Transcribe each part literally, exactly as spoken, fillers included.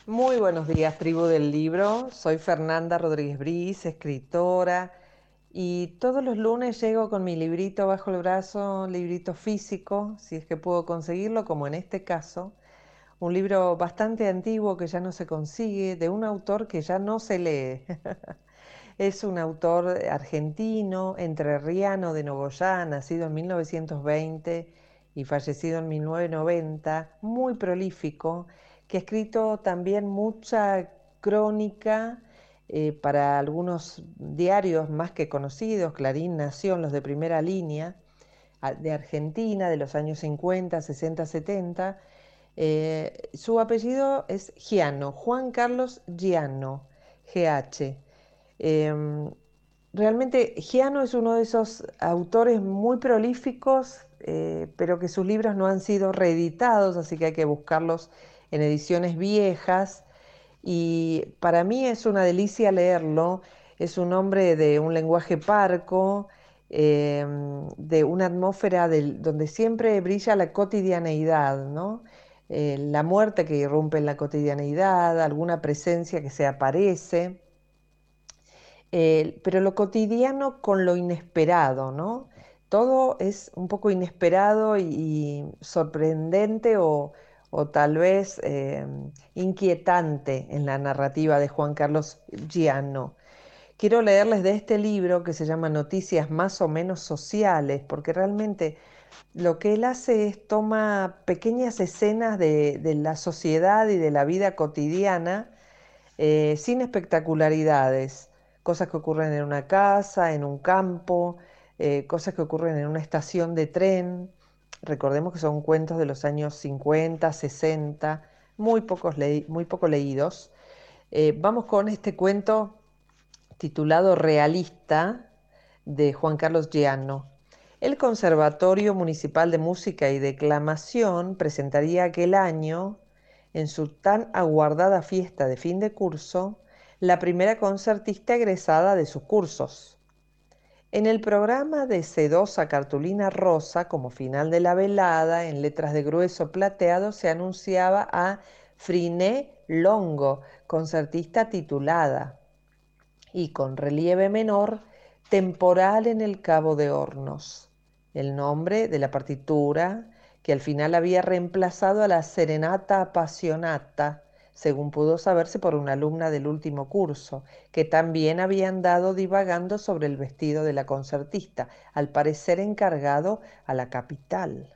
Muy buenos días, tribu del libro. Soy Fernanda Rodríguez Briz, escritora, y todos los lunes llego con mi librito bajo el brazo, librito físico, si es que puedo conseguirlo, como en este caso, un libro bastante antiguo que ya no se consigue, de un autor que ya no se lee. Es un autor argentino, entrerriano de Nogoyá, nacido en mil novecientos veinte y fallecido en mil novecientos noventa, muy prolífico, que ha escrito también mucha crónica eh, para algunos diarios más que conocidos, Clarín, Nación, los de primera línea, de Argentina, de los años cincuenta, sesenta, setenta. Eh, su apellido es Giano, Juan Carlos Giano, G H. Eh, Realmente Giano es uno de esos autores muy prolíficos, eh, pero que sus libros no han sido reeditados, así que hay que buscarlos en ediciones viejas. Y para mí es una delicia leerlo. Es un hombre de un lenguaje parco, eh, de una atmósfera del- donde siempre brilla la cotidianeidad, ¿no? Eh, la muerte que irrumpe en la cotidianeidad, alguna presencia que se aparece, eh, pero lo cotidiano con lo inesperado, ¿no? Todo es un poco inesperado y, y sorprendente o, o tal vez eh, inquietante en la narrativa de Juan Carlos Giano. Quiero leerles de este libro que se llama Noticias más o menos sociales, porque realmente lo que él hace es toma pequeñas escenas de, de la sociedad y de la vida cotidiana, eh, sin espectacularidades, cosas que ocurren en una casa, en un campo, eh, cosas que ocurren en una estación de tren. Recordemos que son cuentos de los años cincuenta, sesenta, muy, pocos leí- muy poco leídos. Eh, vamos con este cuento titulado Realista de Juan Carlos Giano. El Conservatorio Municipal de Música y Declamación presentaría aquel año, en su tan aguardada fiesta de fin de curso, la primera concertista egresada de sus cursos. En el programa de sedosa cartulina rosa, como final de la velada, en letras de grueso plateado, se anunciaba a Friné Longo, concertista titulada, y con relieve menor, Temporal en el Cabo de Hornos, el nombre de la partitura que al final había reemplazado a la Serenata Appassionata, según pudo saberse por una alumna del último curso, que también había andado divagando sobre el vestido de la concertista, al parecer encargado a la capital.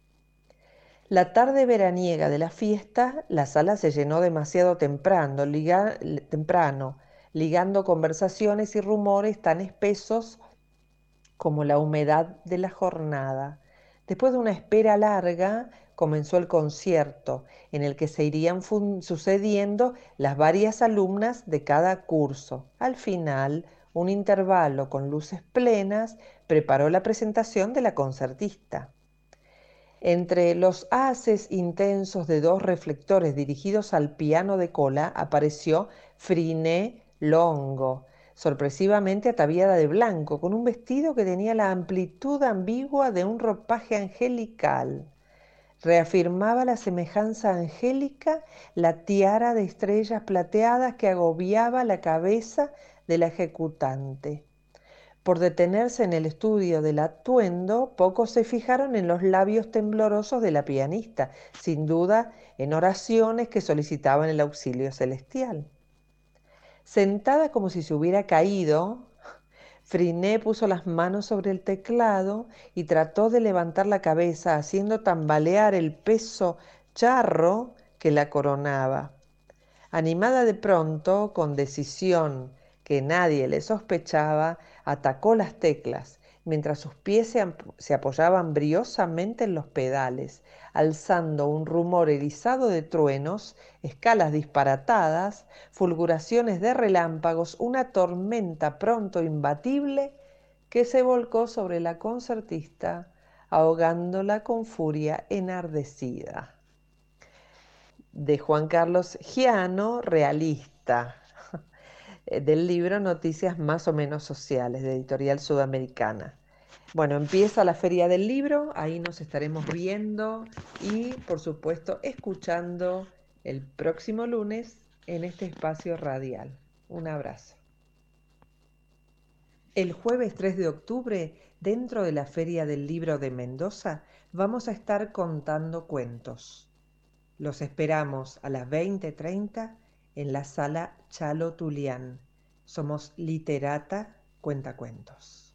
La tarde veraniega de la fiesta, la sala se llenó demasiado temprano, liga- temprano, ligando conversaciones y rumores tan espesos como la humedad de la jornada. Después de una espera larga, comenzó el concierto, en el que se irían sucediendo las varias alumnas de cada curso. Al final, un intervalo con luces plenas preparó la presentación de la concertista. Entre los haces intensos de dos reflectores dirigidos al piano de cola apareció Friné Longo, sorpresivamente ataviada de blanco, con un vestido que tenía la amplitud ambigua de un ropaje angelical. Reafirmaba la semejanza angélica la tiara de estrellas plateadas que agobiaba la cabeza de la ejecutante. Por detenerse en el estudio del atuendo, pocos se fijaron en los labios temblorosos de la pianista, sin duda en oraciones que solicitaban el auxilio celestial. Sentada como si se hubiera caído, Friné puso las manos sobre el teclado y trató de levantar la cabeza, haciendo tambalear el peso charro que la coronaba. Animada de pronto, con decisión que nadie le sospechaba, atacó las teclas, mientras sus pies se, se apoyaban briosamente en los pedales, alzando un rumor erizado de truenos, escalas disparatadas, fulguraciones de relámpagos, una tormenta pronto imbatible que se volcó sobre la concertista, ahogándola con furia enardecida. De Juan Carlos Giano, realista, del libro Noticias más o menos sociales, de Editorial Sudamericana. Bueno, empieza la Feria del Libro, ahí nos estaremos viendo y, por supuesto, escuchando el próximo lunes en este espacio radial. Un abrazo. El jueves tres de octubre, dentro de la Feria del Libro de Mendoza, vamos a estar contando cuentos. Los esperamos a las veinte treinta en la sala Chalo Tulián. Somos Literata Cuentacuentos.